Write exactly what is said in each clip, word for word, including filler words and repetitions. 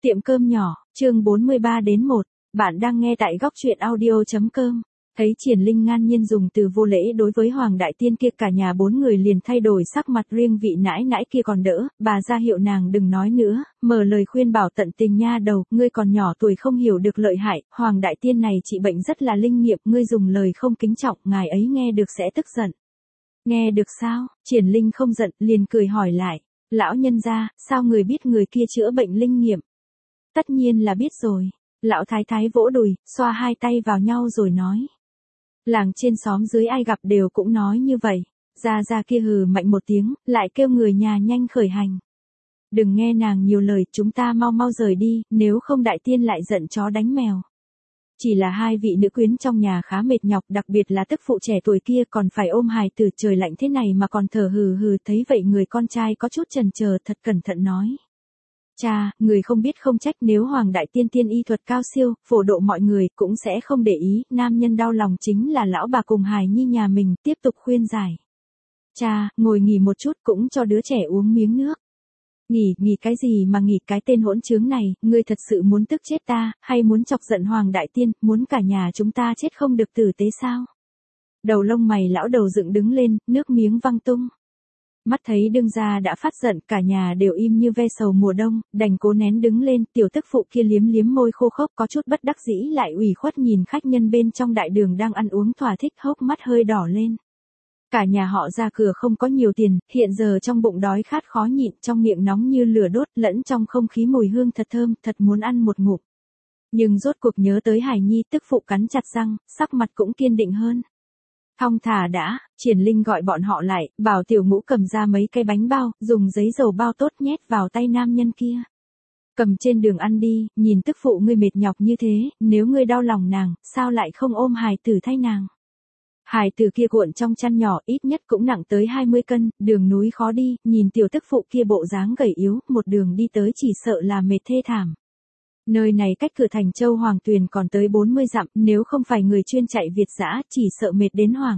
Tiệm cơm nhỏ, chương bốn mươi ba đến một, bạn đang nghe tại góc truyện audio.com. Thấy Triển Linh ngang nhiên dùng từ vô lễ đối với Hoàng Đại Tiên kia, cả nhà bốn người liền thay đổi sắc mặt, riêng vị nãi nãi kia còn đỡ, bà ra hiệu nàng đừng nói nữa, mở lời khuyên bảo tận tình: nha đầu, ngươi còn nhỏ tuổi không hiểu được lợi hại, Hoàng Đại Tiên này trị bệnh rất là linh nghiệm, ngươi dùng lời không kính trọng, ngài ấy nghe được sẽ tức giận. Nghe được sao? Triển Linh không giận, liền cười hỏi lại, lão nhân gia, sao người biết người kia chữa bệnh linh nghiệm? Tất nhiên là biết rồi. Lão thái thái vỗ đùi, xoa hai tay vào nhau rồi nói. Làng trên xóm dưới ai gặp đều cũng nói như vậy. Gia Gia kia hừ mạnh một tiếng, lại kêu người nhà nhanh khởi hành. Đừng nghe nàng nhiều lời, chúng ta mau mau rời đi, nếu không Đại Tiên lại giận chó đánh mèo. Chỉ là hai vị nữ quyến trong nhà khá mệt nhọc, đặc biệt là tức phụ trẻ tuổi kia còn phải ôm hài tử, trời lạnh thế này mà còn thở hừ hừ, thấy vậy người con trai có chút chần chờ, thật cẩn thận nói. Cha, người không biết không trách, nếu Hoàng Đại Tiên tiên y thuật cao siêu, phổ độ mọi người cũng sẽ không để ý, nam nhân đau lòng chính là lão bà cùng hài nhi nhà mình, tiếp tục khuyên giải. Cha, ngồi nghỉ một chút cũng cho đứa trẻ uống miếng nước. Nghỉ, nghỉ cái gì mà nghỉ, cái tên hỗn trướng này, ngươi thật sự muốn tức chết ta, hay muốn chọc giận Hoàng Đại Tiên, muốn cả nhà chúng ta chết không được tử tế sao? Đầu lông mày lão đầu dựng đứng lên, nước miếng văng tung. Mắt thấy đương gia đã phát giận, cả nhà đều im như ve sầu mùa đông, đành cố nén đứng lên, tiểu tức phụ kia liếm liếm môi khô khốc có chút bất đắc dĩ lại ủy khuất nhìn khách nhân bên trong đại đường đang ăn uống thỏa thích, hốc mắt hơi đỏ lên. Cả nhà họ ra cửa không có nhiều tiền, hiện giờ trong bụng đói khát khó nhịn, trong miệng nóng như lửa đốt, lẫn trong không khí mùi hương thật thơm, thật muốn ăn một ngụm. Nhưng rốt cuộc nhớ tới Hải Nhi, tức phụ cắn chặt răng, sắc mặt cũng kiên định hơn. Thong thả đã, Triển Linh gọi bọn họ lại, bảo tiểu ngũ cầm ra mấy cái bánh bao, dùng giấy dầu bao tốt nhét vào tay nam nhân kia. Cầm trên đường ăn đi, nhìn tức phụ ngươi mệt nhọc như thế, nếu ngươi đau lòng nàng, sao lại không ôm hài tử thay nàng? Hài tử kia cuộn trong chăn nhỏ, ít nhất cũng nặng tới hai mươi cân, đường núi khó đi, nhìn tiểu tức phụ kia bộ dáng gầy yếu, một đường đi tới chỉ sợ là mệt thê thảm. Nơi này cách cửa thành Châu Hoàng Tuyền còn tới bốn mươi dặm, nếu không phải người chuyên chạy Việt dã, chỉ sợ mệt đến hoảng.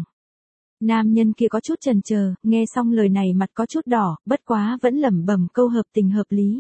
Nam nhân kia có chút chần chờ, nghe xong lời này mặt có chút đỏ, bất quá vẫn lẩm bẩm câu hợp tình hợp lý.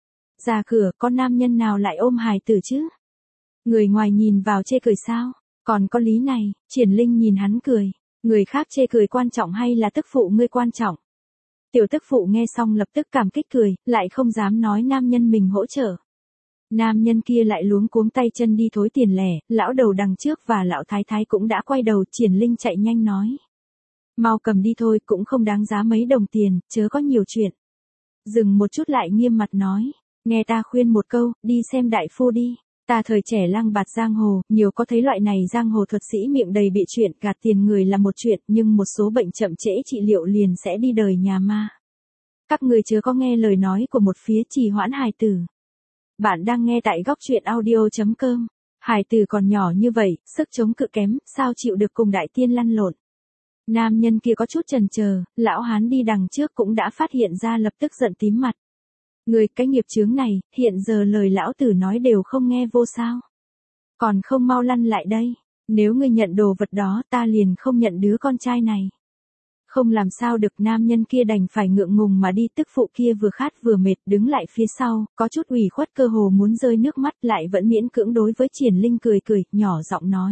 Ra cửa, con nam nhân nào lại ôm hài tử chứ? Người ngoài nhìn vào chê cười sao? Còn có lý này, Triển Linh nhìn hắn cười. Người khác chê cười quan trọng hay là tức phụ ngươi quan trọng? Tiểu tức phụ nghe xong lập tức cảm kích cười, lại không dám nói nam nhân mình hỗ trợ. Nam nhân kia lại luống cuống tay chân đi thối tiền lẻ, lão đầu đằng trước và lão thái thái cũng đã quay đầu. Triển Linh chạy nhanh nói. Mau cầm đi thôi, cũng không đáng giá mấy đồng tiền, chớ có nhiều chuyện. Dừng một chút lại nghiêm mặt nói. Nghe ta khuyên một câu, đi xem đại phu đi. Ta thời trẻ lang bạt giang hồ, nhiều có thấy loại này giang hồ thuật sĩ miệng đầy bị chuyện, gạt tiền người là một chuyện, nhưng một số bệnh chậm trễ trị liệu liền sẽ đi đời nhà ma. Các người chớ có nghe lời nói của một phía trì hoãn hài tử. Bạn đang nghe tại góc truyện audio.com. Hài tử còn nhỏ như vậy, sức chống cự kém, sao chịu được cùng Đại Tiên lăn lộn. Nam nhân kia có chút chần chờ, lão hán đi đằng trước cũng đã phát hiện ra, lập tức giận tím mặt. Người, cái nghiệp chướng này, hiện giờ lời lão tử nói đều không nghe vô sao. Còn không mau lăn lại đây, nếu ngươi nhận đồ vật đó ta liền không nhận đứa con trai này. Không làm sao được, nam nhân kia đành phải ngượng ngùng mà đi, tức phụ kia vừa khát vừa mệt đứng lại phía sau, có chút ủy khuất cơ hồ muốn rơi nước mắt, lại vẫn miễn cưỡng đối với Triển Linh cười cười, nhỏ giọng nói.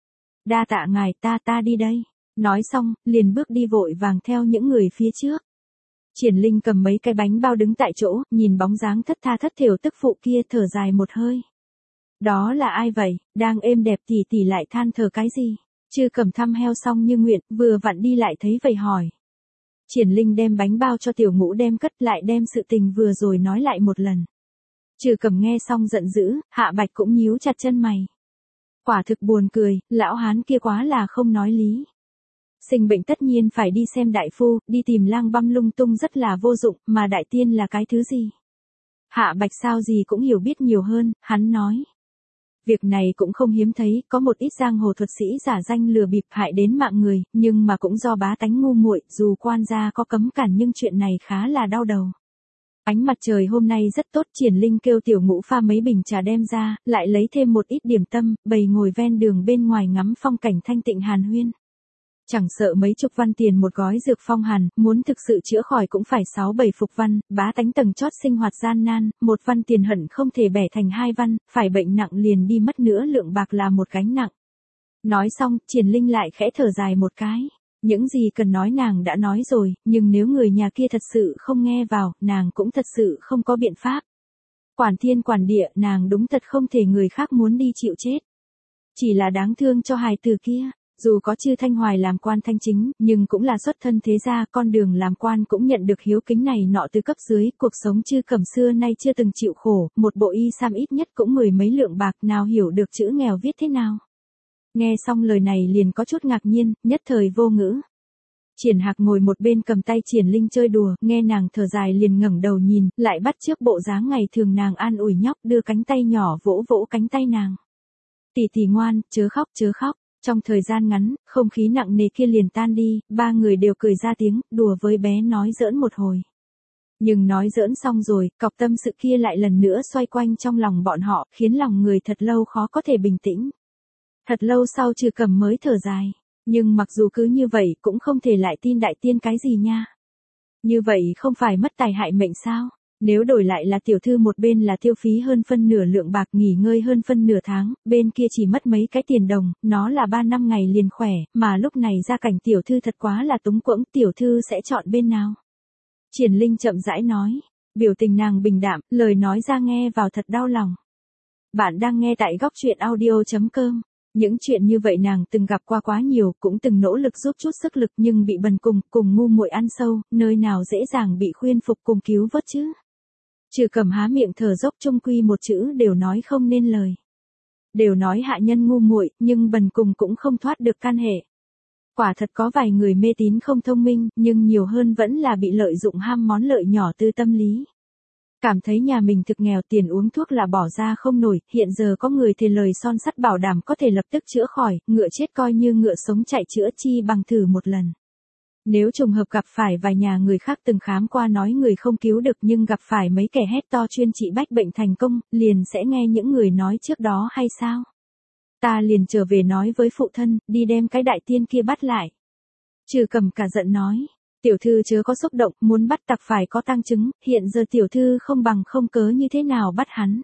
Đa tạ ngài, ta ta đi đây. Nói xong, liền bước đi vội vàng theo những người phía trước. Triển Linh cầm mấy cái bánh bao đứng tại chỗ, nhìn bóng dáng thất tha thất thểu tức phụ kia thở dài một hơi. Đó là ai vậy, đang êm đẹp tỉ tỉ lại than thở cái gì? Chư Cẩm thăm heo xong như nguyện, vừa vặn đi lại thấy vậy hỏi. Triển Linh đem bánh bao cho tiểu ngũ đem cất, lại đem sự tình vừa rồi nói lại một lần. Chư Cẩm nghe xong giận dữ, Hạ Bạch cũng nhíu chặt chân mày. Quả thực buồn cười, lão hán kia quá là không nói lý. Sinh bệnh tất nhiên phải đi xem đại phu, đi tìm lang băm lung tung rất là vô dụng, mà Đại Tiên là cái thứ gì? Hạ Bạch sao gì cũng hiểu biết nhiều hơn, hắn nói. Việc này cũng không hiếm thấy, có một ít giang hồ thuật sĩ giả danh lừa bịp hại đến mạng người, nhưng mà cũng do bá tánh ngu muội, dù quan gia có cấm cản nhưng chuyện này khá là đau đầu. Ánh mặt trời hôm nay rất tốt, Triển Linh kêu tiểu ngũ pha mấy bình trà đem ra, lại lấy thêm một ít điểm tâm, bày ngồi ven đường bên ngoài ngắm phong cảnh thanh tịnh hàn huyên. Chẳng sợ mấy chục văn tiền một gói dược phong hàn, muốn thực sự chữa khỏi cũng phải sáu bảy phục văn, bá tánh tầng chót sinh hoạt gian nan, một văn tiền hận không thể bẻ thành hai văn, phải bệnh nặng liền đi mất nữa lượng bạc là một gánh nặng. Nói xong, Triển Linh lại khẽ thở dài một cái. Những gì cần nói nàng đã nói rồi, nhưng nếu người nhà kia thật sự không nghe vào, nàng cũng thật sự không có biện pháp. Quản thiên quản địa, nàng đúng thật không thể người khác muốn đi chịu chết. Chỉ là đáng thương cho hài tử kia, dù có Chư Thanh Hoài làm quan thanh chính, nhưng cũng là xuất thân thế gia, con đường làm quan cũng nhận được hiếu kính này nọ từ cấp dưới, cuộc sống Chư Cẩm xưa nay chưa từng chịu khổ, một bộ y sam ít nhất cũng mười mấy lượng bạc, nào hiểu được chữ nghèo viết thế nào. Nghe xong lời này liền có chút ngạc nhiên, nhất thời vô ngữ. Triển Hạc ngồi một bên cầm tay Triển Linh chơi đùa, nghe nàng thở dài liền ngẩng đầu nhìn, lại bắt chước bộ dáng ngày thường nàng an ủi nhóc, đưa cánh tay nhỏ vỗ vỗ cánh tay nàng. Tỷ tỷ ngoan, chớ khóc chớ khóc. Trong thời gian ngắn, không khí nặng nề kia liền tan đi, ba người đều cười ra tiếng, đùa với bé nói giỡn một hồi. Nhưng nói giỡn xong rồi, cọc tâm sự kia lại lần nữa xoay quanh trong lòng bọn họ, khiến lòng người thật lâu khó có thể bình tĩnh. Thật lâu sau Trừ Cẩm mới thở dài. Nhưng mặc dù cứ như vậy cũng không thể lại tin đại tiên cái gì nha. Như vậy không phải mất tài hại mệnh sao? Nếu đổi lại là tiểu thư một bên là tiêu phí hơn phân nửa lượng bạc nghỉ ngơi hơn phân nửa tháng, bên kia chỉ mất mấy cái tiền đồng, nó là ba năm ngày liền khỏe, mà lúc này gia cảnh tiểu thư thật quá là túng quẫn, tiểu thư sẽ chọn bên nào? Triển Linh chậm rãi nói, biểu tình nàng bình đạm, lời nói ra nghe vào thật đau lòng. Bạn đang nghe tại góc truyện audio chấm com. Những chuyện như vậy nàng từng gặp qua quá nhiều, cũng từng nỗ lực giúp chút sức lực nhưng bị bần cùng, cùng ngu muội ăn sâu, nơi nào dễ dàng bị khuyên phục cùng cứu vớt chứ. Trừ Cẩm há miệng thở dốc chung quy một chữ đều nói không nên lời. Đều nói hạ nhân ngu muội, nhưng bần cùng cũng không thoát được can hệ. Quả thật có vài người mê tín không thông minh, nhưng nhiều hơn vẫn là bị lợi dụng ham món lợi nhỏ tư tâm lý. Cảm thấy nhà mình thực nghèo tiền uống thuốc là bỏ ra không nổi, hiện giờ có người thề lời son sắt bảo đảm có thể lập tức chữa khỏi, ngựa chết coi như ngựa sống chạy chữa chi bằng thử một lần. Nếu trùng hợp gặp phải vài nhà người khác từng khám qua nói người không cứu được nhưng gặp phải mấy kẻ hét to chuyên trị bách bệnh thành công, liền sẽ nghe những người nói trước đó hay sao? Ta liền trở về nói với phụ thân, đi đem cái đại tiên kia bắt lại. Trừ Cẩm cả giận nói. Tiểu thư chớ có xúc động, muốn bắt tặc phải có tang chứng, hiện giờ tiểu thư không bằng không cớ như thế nào bắt hắn.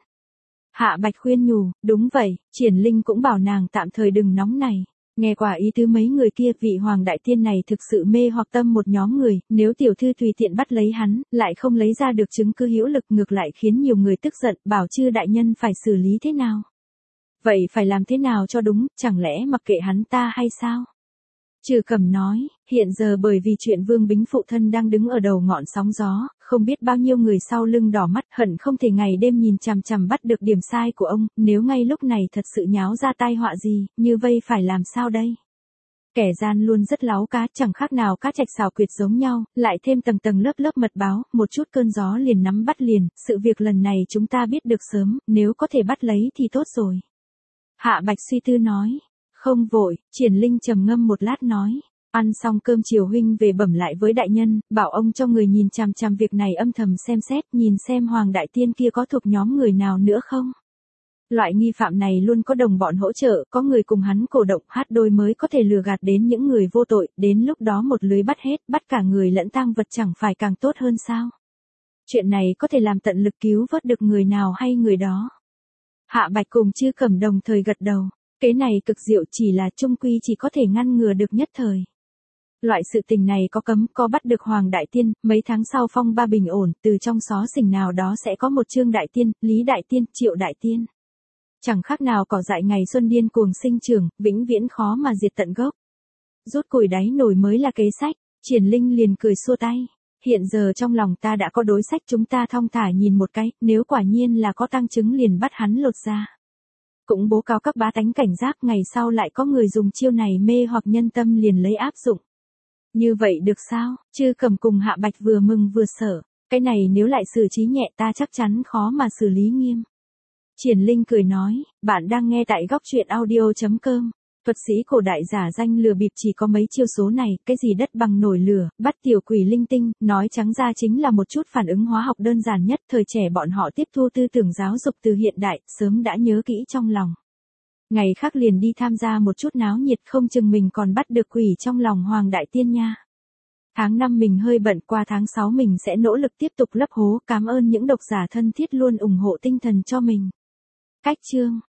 Hạ Bạch khuyên nhủ, đúng vậy, Triển Linh cũng bảo nàng tạm thời đừng nóng này. Nghe quả ý tứ mấy người kia, vị hoàng đại tiên này thực sự mê hoặc tâm một nhóm người, nếu tiểu thư tùy tiện bắt lấy hắn, lại không lấy ra được chứng cứ hữu lực ngược lại khiến nhiều người tức giận, bảo Chư đại nhân phải xử lý thế nào. Vậy phải làm thế nào cho đúng, chẳng lẽ mặc kệ hắn ta hay sao? Trừ Cẩm nói, hiện giờ bởi vì chuyện Vương Bính phụ thân đang đứng ở đầu ngọn sóng gió, không biết bao nhiêu người sau lưng đỏ mắt hận không thể ngày đêm nhìn chằm chằm bắt được điểm sai của ông, nếu ngay lúc này thật sự nháo ra tai họa gì, như vây phải làm sao đây? Kẻ gian luôn rất láo cá, chẳng khác nào cá trạch xào quyệt giống nhau, lại thêm tầng tầng lớp lớp mật báo, một chút cơn gió liền nắm bắt liền, sự việc lần này chúng ta biết được sớm, nếu có thể bắt lấy thì tốt rồi. Hạ Bạch suy tư nói. Không vội, Triển Linh trầm ngâm một lát nói, ăn xong cơm chiều huynh về bẩm lại với đại nhân, bảo ông cho người nhìn chằm chằm việc này âm thầm xem xét, nhìn xem hoàng đại tiên kia có thuộc nhóm người nào nữa không. Loại nghi phạm này luôn có đồng bọn hỗ trợ, có người cùng hắn cổ động hát đôi mới có thể lừa gạt đến những người vô tội, đến lúc đó một lưới bắt hết, bắt cả người lẫn tang vật chẳng phải càng tốt hơn sao. Chuyện này có thể làm tận lực cứu vớt được người nào hay người đó. Hạ Bạch cùng Chư Cẩm đồng thời gật đầu. Cái này cực diệu, chỉ là trung quy chỉ có thể ngăn ngừa được nhất thời. Loại sự tình này có cấm, có bắt được hoàng đại tiên, mấy tháng sau phong ba bình ổn, từ trong xó xỉnh nào đó sẽ có một Trương đại tiên, Lý đại tiên, Triệu đại tiên. Chẳng khác nào cỏ dại ngày xuân điên cuồng sinh trưởng, vĩnh viễn khó mà diệt tận gốc. Rút củi đáy nồi mới là kế sách. Triển Linh liền cười xua tay. Hiện giờ trong lòng ta đã có đối sách, chúng ta thong thả nhìn một cái, nếu quả nhiên là có tang chứng liền bắt hắn lột ra. Cũng bố cáo các bá tánh cảnh giác, ngày sau lại có người dùng chiêu này mê hoặc nhân tâm liền lấy áp dụng. Như vậy được sao? Chư Cẩm cùng Hạ Bạch vừa mừng vừa sợ, cái này nếu lại xử trí nhẹ ta chắc chắn khó mà xử lý nghiêm. Triển Linh cười nói, bạn đang nghe tại góc truyện audio chấm com. Thuật sĩ cổ đại giả danh lừa bịp chỉ có mấy chiêu số này, cái gì đất bằng nổi lửa, bắt tiểu quỷ linh tinh, nói trắng ra chính là một chút phản ứng hóa học đơn giản nhất, thời trẻ bọn họ tiếp thu tư tưởng giáo dục từ hiện đại, sớm đã nhớ kỹ trong lòng. Ngày khác liền đi tham gia một chút náo nhiệt, không chừng mình còn bắt được quỷ trong lòng Hoàng Đại Tiên nha. Tháng năm mình hơi bận, qua tháng sáu mình sẽ nỗ lực tiếp tục lấp hố. Cảm ơn những độc giả thân thiết luôn ủng hộ tinh thần cho mình. Cách chương